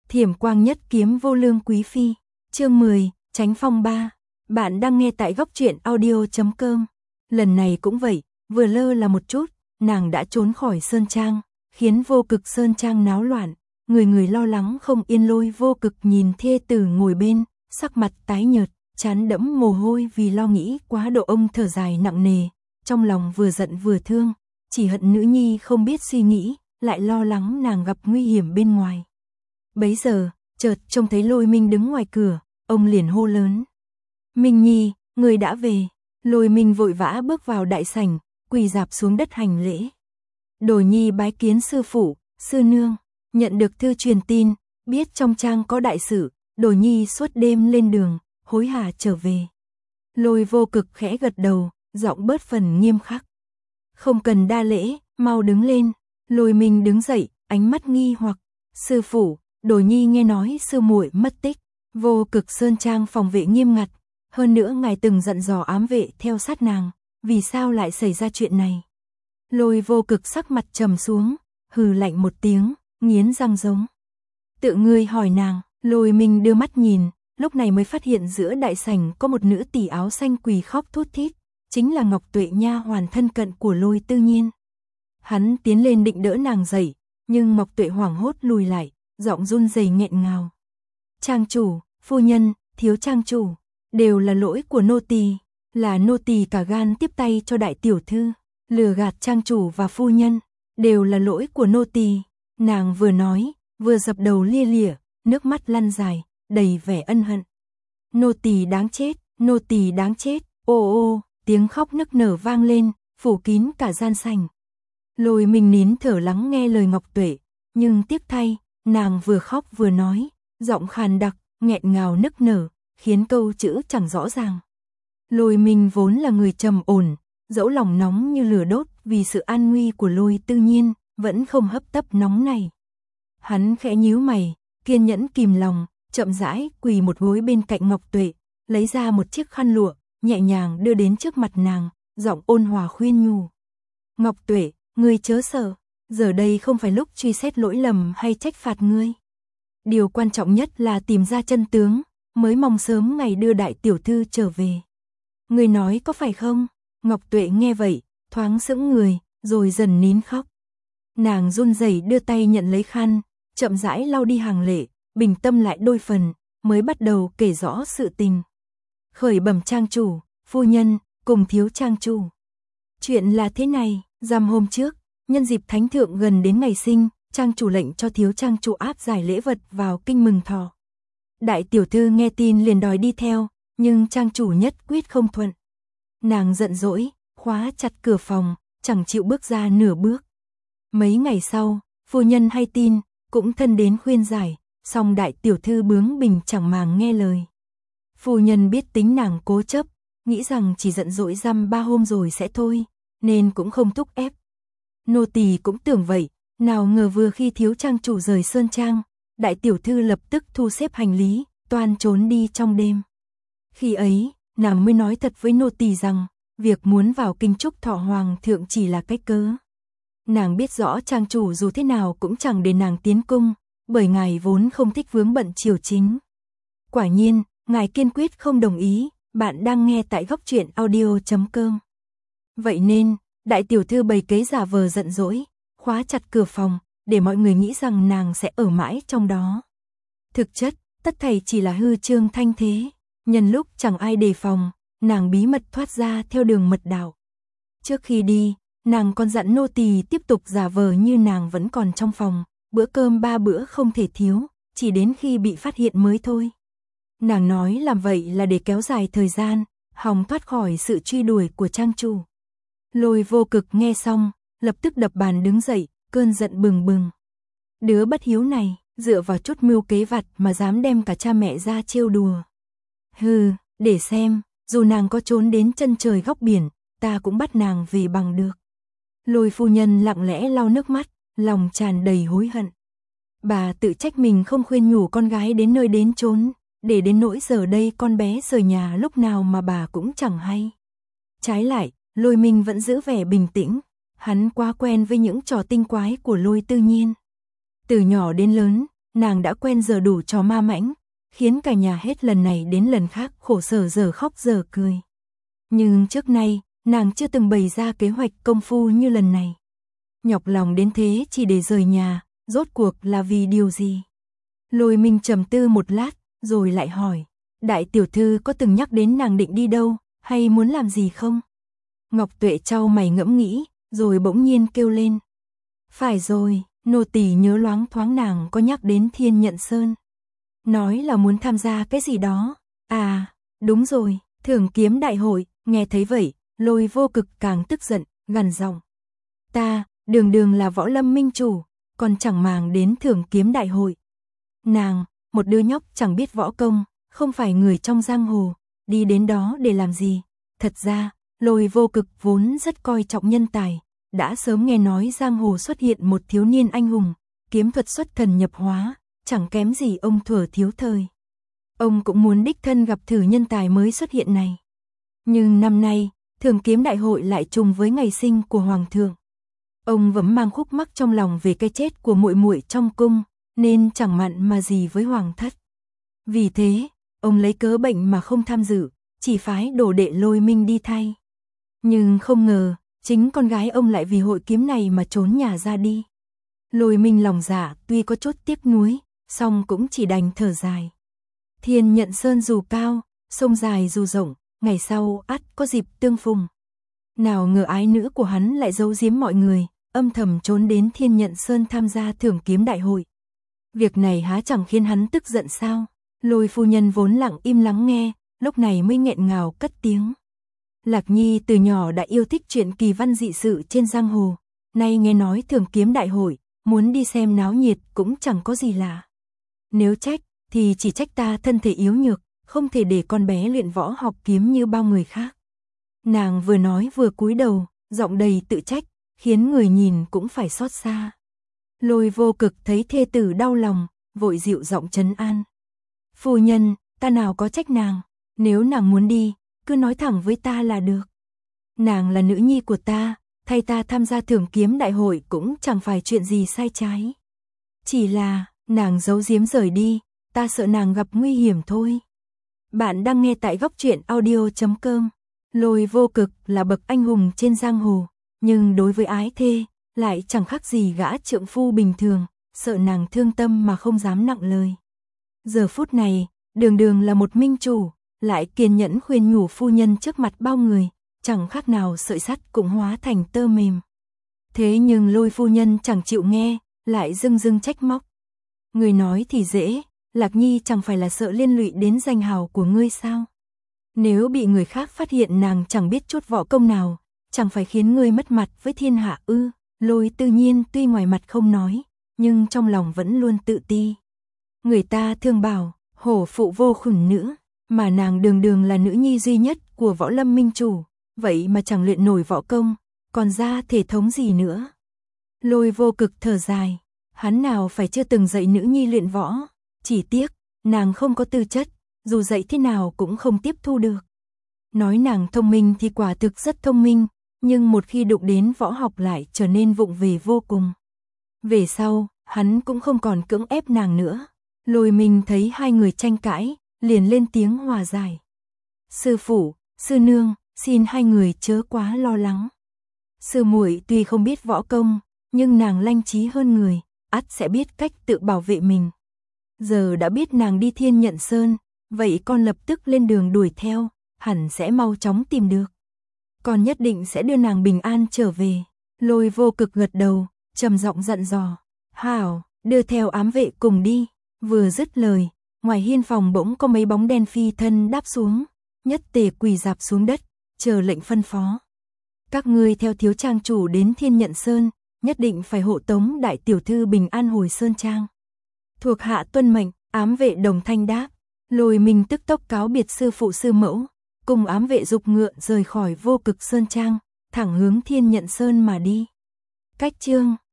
Thiểm quang nhất kiếm vô lương quý phi. Chương 10, tránh phong ba. Bạn đang nghe tại góc truyện audio.com. Lần này cũng vậy, vừa lơ là một chút, nàng đã trốn khỏi Sơn Trang, khiến Vô Cực Sơn Trang náo loạn, người người lo lắng không yên. Lôi Vô Cực nhìn thê tử ngồi bên, sắc mặt tái nhợt, trán đẫm mồ hôi vì lo nghĩ quá độ. Ông thở dài nặng nề, trong lòng vừa giận vừa thương, chỉ hận nữ nhi không biết suy nghĩ, lại lo lắng nàng gặp nguy hiểm bên ngoài. Bấy giờ, chợt trông thấy Lôi Minh đứng ngoài cửa, ông liền hô lớn: "Minh Nhi, người đã về." Lôi Minh vội vã bước vào đại sảnh, quỳ rạp xuống đất hành lễ. "Đồ nhi bái kiến sư phụ, sư nương." Nhận được thư truyền tin, biết trong trang có đại sự, Đồ nhi suốt đêm lên đường, hối hả trở về. Lôi Vô Cực khẽ gật đầu, giọng bớt phần nghiêm khắc: "Không cần đa lễ, mau đứng lên." Lôi Minh đứng dậy, ánh mắt nghi hoặc: "Sư phụ, Đồ nhi nghe nói sư muội mất tích, Vô Cực Sơn Trang phòng vệ nghiêm ngặt, hơn nữa ngài từng dặn dò ám vệ theo sát nàng, vì sao lại xảy ra chuyện này?" Lôi Vô Cực sắc mặt trầm xuống, hừ lạnh một tiếng, nghiến răng giống: "Tự ngươi hỏi nàng." Lôi Minh đưa mắt nhìn, lúc này mới phát hiện giữa đại sảnh có một nữ tỷ áo xanh quỳ khóc thút thít, chính là Ngọc Tuệ, nha hoàn thân cận của Lôi Tư Nhiên. Hắn tiến lên định đỡ nàng dậy, nhưng Ngọc Tuệ hoảng hốt lùi lại, giọng run rẩy nghẹn ngào: "Trang chủ, phu nhân, thiếu trang chủ, đều là lỗi của nô tỳ, là nô tỳ cả gan tiếp tay cho đại tiểu thư, lừa gạt trang chủ và phu nhân, đều là lỗi của nô tỳ." Nàng vừa nói, vừa dập đầu lia lịa, nước mắt lăn dài, đầy vẻ ân hận. "Nô tỳ đáng chết, nô tỳ đáng chết." Ô ô, tiếng khóc nức nở vang lên, phủ kín cả gian sảnh. Lôi Minh nín thở lắng nghe lời Ngọc Tuệ, nhưng tiếc thay, nàng vừa khóc vừa nói, giọng khàn đặc, nghẹn ngào nức nở, khiến câu chữ chẳng rõ ràng. Lôi Minh vốn là người trầm ổn, dẫu lòng nóng như lửa đốt vì sự an nguy của Lôi Tư Nhiên, vẫn không hấp tấp nóng này. Hắn khẽ nhíu mày, kiên nhẫn kìm lòng, chậm rãi quỳ một gối bên cạnh Ngọc Tuệ, lấy ra một chiếc khăn lụa, nhẹ nhàng đưa đến trước mặt nàng, giọng ôn hòa khuyên nhủ: "Ngọc Tuệ, ngươi chớ sợ, giờ đây không phải lúc truy xét lỗi lầm hay trách phạt ngươi. Điều quan trọng nhất là tìm ra chân tướng, mới mong sớm ngày đưa đại tiểu thư trở về. Ngươi nói có phải không?" Ngọc Tuệ nghe vậy, thoáng sững người, rồi dần nín khóc. Nàng run rẩy đưa tay nhận lấy khăn, chậm rãi lau đi hàng lệ, bình tâm lại đôi phần, mới bắt đầu kể rõ sự tình. "Khởi bẩm trang chủ, phu nhân, cùng thiếu trang chủ. Chuyện là thế này, rằm hôm trước, nhân dịp thánh thượng gần đến ngày sinh, trang chủ lệnh cho thiếu trang chủ áp giải lễ vật vào kinh mừng thọ. Đại tiểu thư nghe tin liền đòi đi theo, nhưng trang chủ nhất quyết không thuận. Nàng giận dỗi, khóa chặt cửa phòng, chẳng chịu bước ra nửa bước. Mấy ngày sau, phu nhân hay tin, cũng thân đến khuyên giải, song đại tiểu thư bướng bỉnh chẳng màng nghe lời. Phu nhân biết tính nàng cố chấp, nghĩ rằng chỉ giận dỗi dăm 3 hôm rồi sẽ thôi, nên cũng không thúc ép. Nô tỳ cũng tưởng vậy, nào ngờ vừa khi thiếu trang chủ rời Sơn Trang, đại tiểu thư lập tức thu xếp hành lý, toan trốn đi trong đêm. Khi ấy, nàng mới nói thật với nô tỳ rằng, việc muốn vào kinh chúc thọ hoàng thượng chỉ là cách cớ. Nàng biết rõ trang chủ dù thế nào cũng chẳng để nàng tiến cung, bởi ngài vốn không thích vướng bận triều chính. Quả nhiên, ngài kiên quyết không đồng ý." Bạn đang nghe tại góc truyện audio.com. Vậy nên, đại tiểu thư bày kế giả vờ giận dỗi, khóa chặt cửa phòng, để mọi người nghĩ rằng nàng sẽ ở mãi trong đó. Thực chất, tất thảy chỉ là hư trương thanh thế, nhân lúc chẳng ai đề phòng, nàng bí mật thoát ra theo đường mật đạo. Trước khi đi, nàng còn dặn nô tỳ tiếp tục giả vờ như nàng vẫn còn trong phòng, bữa cơm 3 bữa không thể thiếu, chỉ đến khi bị phát hiện mới thôi. Nàng nói làm vậy là để kéo dài thời gian, hòng thoát khỏi sự truy đuổi của trang chủ. Lôi Vô Cực nghe xong, lập tức đập bàn đứng dậy, cơn giận bừng bừng. Đứa bất hiếu này, dựa vào chút mưu kế vặt mà dám đem cả cha mẹ ra trêu đùa. Hừ, để xem, dù nàng có trốn đến chân trời góc biển, ta cũng bắt nàng về bằng được. Lôi phu nhân lặng lẽ lau nước mắt, lòng tràn đầy hối hận. Bà tự trách mình không khuyên nhủ con gái đến nơi đến chốn, để đến nỗi giờ đây con bé rời nhà lúc nào mà bà cũng chẳng hay. Trái lại, Lôi Minh vẫn giữ vẻ bình tĩnh, hắn quá quen với những trò tinh quái của Lôi Tư Nhiên. Từ nhỏ đến lớn, nàng đã quen giờ đủ trò ma mãnh, khiến cả nhà hết lần này đến lần khác khổ sở giờ khóc giờ cười. Nhưng trước nay, nàng chưa từng bày ra kế hoạch công phu như lần này. Nhọc lòng đến thế chỉ để rời nhà, rốt cuộc là vì điều gì? Lôi Minh trầm tư một lát, rồi lại hỏi, đại tiểu thư có từng nhắc đến nàng định đi đâu, hay muốn làm gì không? Ngọc Tuệ chau mày ngẫm nghĩ, rồi bỗng nhiên kêu lên. Phải rồi, nô tỳ nhớ loáng thoáng nàng có nhắc đến Thiên Nhận Sơn. Nói là muốn tham gia cái gì đó. À, đúng rồi, thưởng kiếm đại hội. Nghe thấy vậy, Lôi Vô Cực càng tức giận, gằn giọng. Ta, đường là võ lâm minh chủ, còn chẳng màng đến thưởng kiếm đại hội. Nàng, một đứa nhóc chẳng biết võ công, không phải người trong giang hồ, đi đến đó để làm gì? Thật ra, Lôi Vô Cực vốn rất coi trọng nhân tài, đã sớm nghe nói giang hồ xuất hiện một thiếu niên anh hùng, kiếm thuật xuất thần nhập hóa, chẳng kém gì ông Thuở thiếu thời. Ông cũng muốn đích thân gặp thử nhân tài mới xuất hiện này. Nhưng năm nay, thưởng kiếm đại hội lại trùng với ngày sinh của hoàng thượng. Ông vẫn mang khúc mắc trong lòng về cái chết của muội muội trong cung, nên chẳng mặn mà gì với hoàng thất. Vì thế, ông lấy cớ bệnh mà không tham dự, chỉ phái đồ đệ Lôi Minh đi thay. Nhưng không ngờ, chính con gái ông lại vì hội kiếm này mà trốn nhà ra đi. Lôi Minh lòng dạ tuy có chút tiếc nuối, song cũng chỉ đành thở dài. Thiên Nhận Sơn dù cao, sông dài dù rộng, ngày sau ắt có dịp tương phùng. Nào ngờ ái nữ của hắn lại giấu giếm mọi người, âm thầm trốn đến Thiên Nhận Sơn tham gia thưởng kiếm đại hội. Việc này há chẳng khiến hắn tức giận sao? Lôi phu nhân vốn lặng im lắng nghe, lúc này mới nghẹn ngào cất tiếng. Lạc Nhi từ nhỏ đã yêu thích chuyện kỳ văn dị sự trên giang hồ, nay nghe nói thưởng kiếm đại hội, muốn đi xem náo nhiệt cũng chẳng có gì lạ. Nếu trách, thì chỉ trách ta thân thể yếu nhược, không thể để con bé luyện võ học kiếm như bao người khác. Nàng vừa nói vừa cúi đầu, giọng đầy tự trách, khiến người nhìn cũng phải xót xa. Lôi Vô Cực thấy thê tử đau lòng, vội dịu giọng trấn an. Phu nhân, ta nào có trách nàng, nếu nàng muốn đi, cứ nói thẳng với ta là được. Nàng là nữ nhi của ta, thay ta tham gia thưởng kiếm đại hội cũng chẳng phải chuyện gì sai trái. Chỉ là, nàng giấu giếm rời đi, ta sợ nàng gặp nguy hiểm thôi. Bạn đang nghe tại Góc Truyện Audio.com. Lôi Vô Cực là bậc anh hùng trên giang hồ, nhưng đối với ái thê, lại chẳng khác gì gã trượng phu bình thường, sợ nàng thương tâm mà không dám nặng lời. Giờ phút này, đường là một minh chủ, lại kiên nhẫn khuyên nhủ phu nhân trước mặt bao người, chẳng khác nào sợi sắt cũng hóa thành tơ mềm. Thế nhưng Lôi phu nhân chẳng chịu nghe, lại dưng trách móc. Người nói thì dễ, Lạc Nhi chẳng phải là sợ liên lụy đến danh hào của ngươi sao? Nếu bị người khác phát hiện nàng chẳng biết chút võ công nào, chẳng phải khiến ngươi mất mặt với thiên hạ ư? Lôi tự nhiên tuy ngoài mặt không nói, nhưng trong lòng vẫn luôn tự ti. Người ta thường bảo, hổ phụ vô khủng nữ, mà nàng đường là nữ nhi duy nhất của võ lâm minh chủ, vậy mà chẳng luyện nổi võ công, còn ra thể thống gì nữa. Lôi Vô Cực thở dài, hắn nào phải chưa từng dạy nữ nhi luyện võ, chỉ tiếc, nàng không có tư chất, dù dạy thế nào cũng không tiếp thu được. Nói nàng thông minh thì quả thực rất thông minh, nhưng một khi đụng đến võ học lại trở nên vụng về vô cùng. Về sau, hắn cũng không còn cưỡng ép nàng nữa. Lôi Minh thấy hai người tranh cãi, liền lên tiếng hòa giải. Sư phụ, sư nương, xin hai người chớ quá lo lắng. Sư muội tuy không biết võ công, nhưng nàng lanh trí hơn người, ắt sẽ biết cách tự bảo vệ mình. Giờ đã biết nàng đi Thiên Nhận Sơn, vậy con lập tức lên đường đuổi theo, hẳn sẽ mau chóng tìm được. Con nhất định sẽ đưa nàng bình an trở về. Lôi Vô Cực gật đầu, trầm giọng dặn dò. Hảo, đưa theo ám vệ cùng đi. Vừa dứt lời, ngoài hiên phòng bỗng có mấy bóng đen phi thân đáp xuống, nhất tề quỳ rạp xuống đất, chờ lệnh phân phó. Các ngươi theo thiếu trang chủ đến Thiên Nhận Sơn, nhất định phải hộ tống đại tiểu thư bình an hồi sơn trang. Thuộc hạ tuân mệnh, ám vệ đồng thanh đáp. Lôi Minh tức tốc cáo biệt sư phụ sư mẫu, cùng ám vệ dục ngựa rời khỏi Vô Cực sơn trang, thẳng hướng Thiên Nhận Sơn mà đi. Cách chương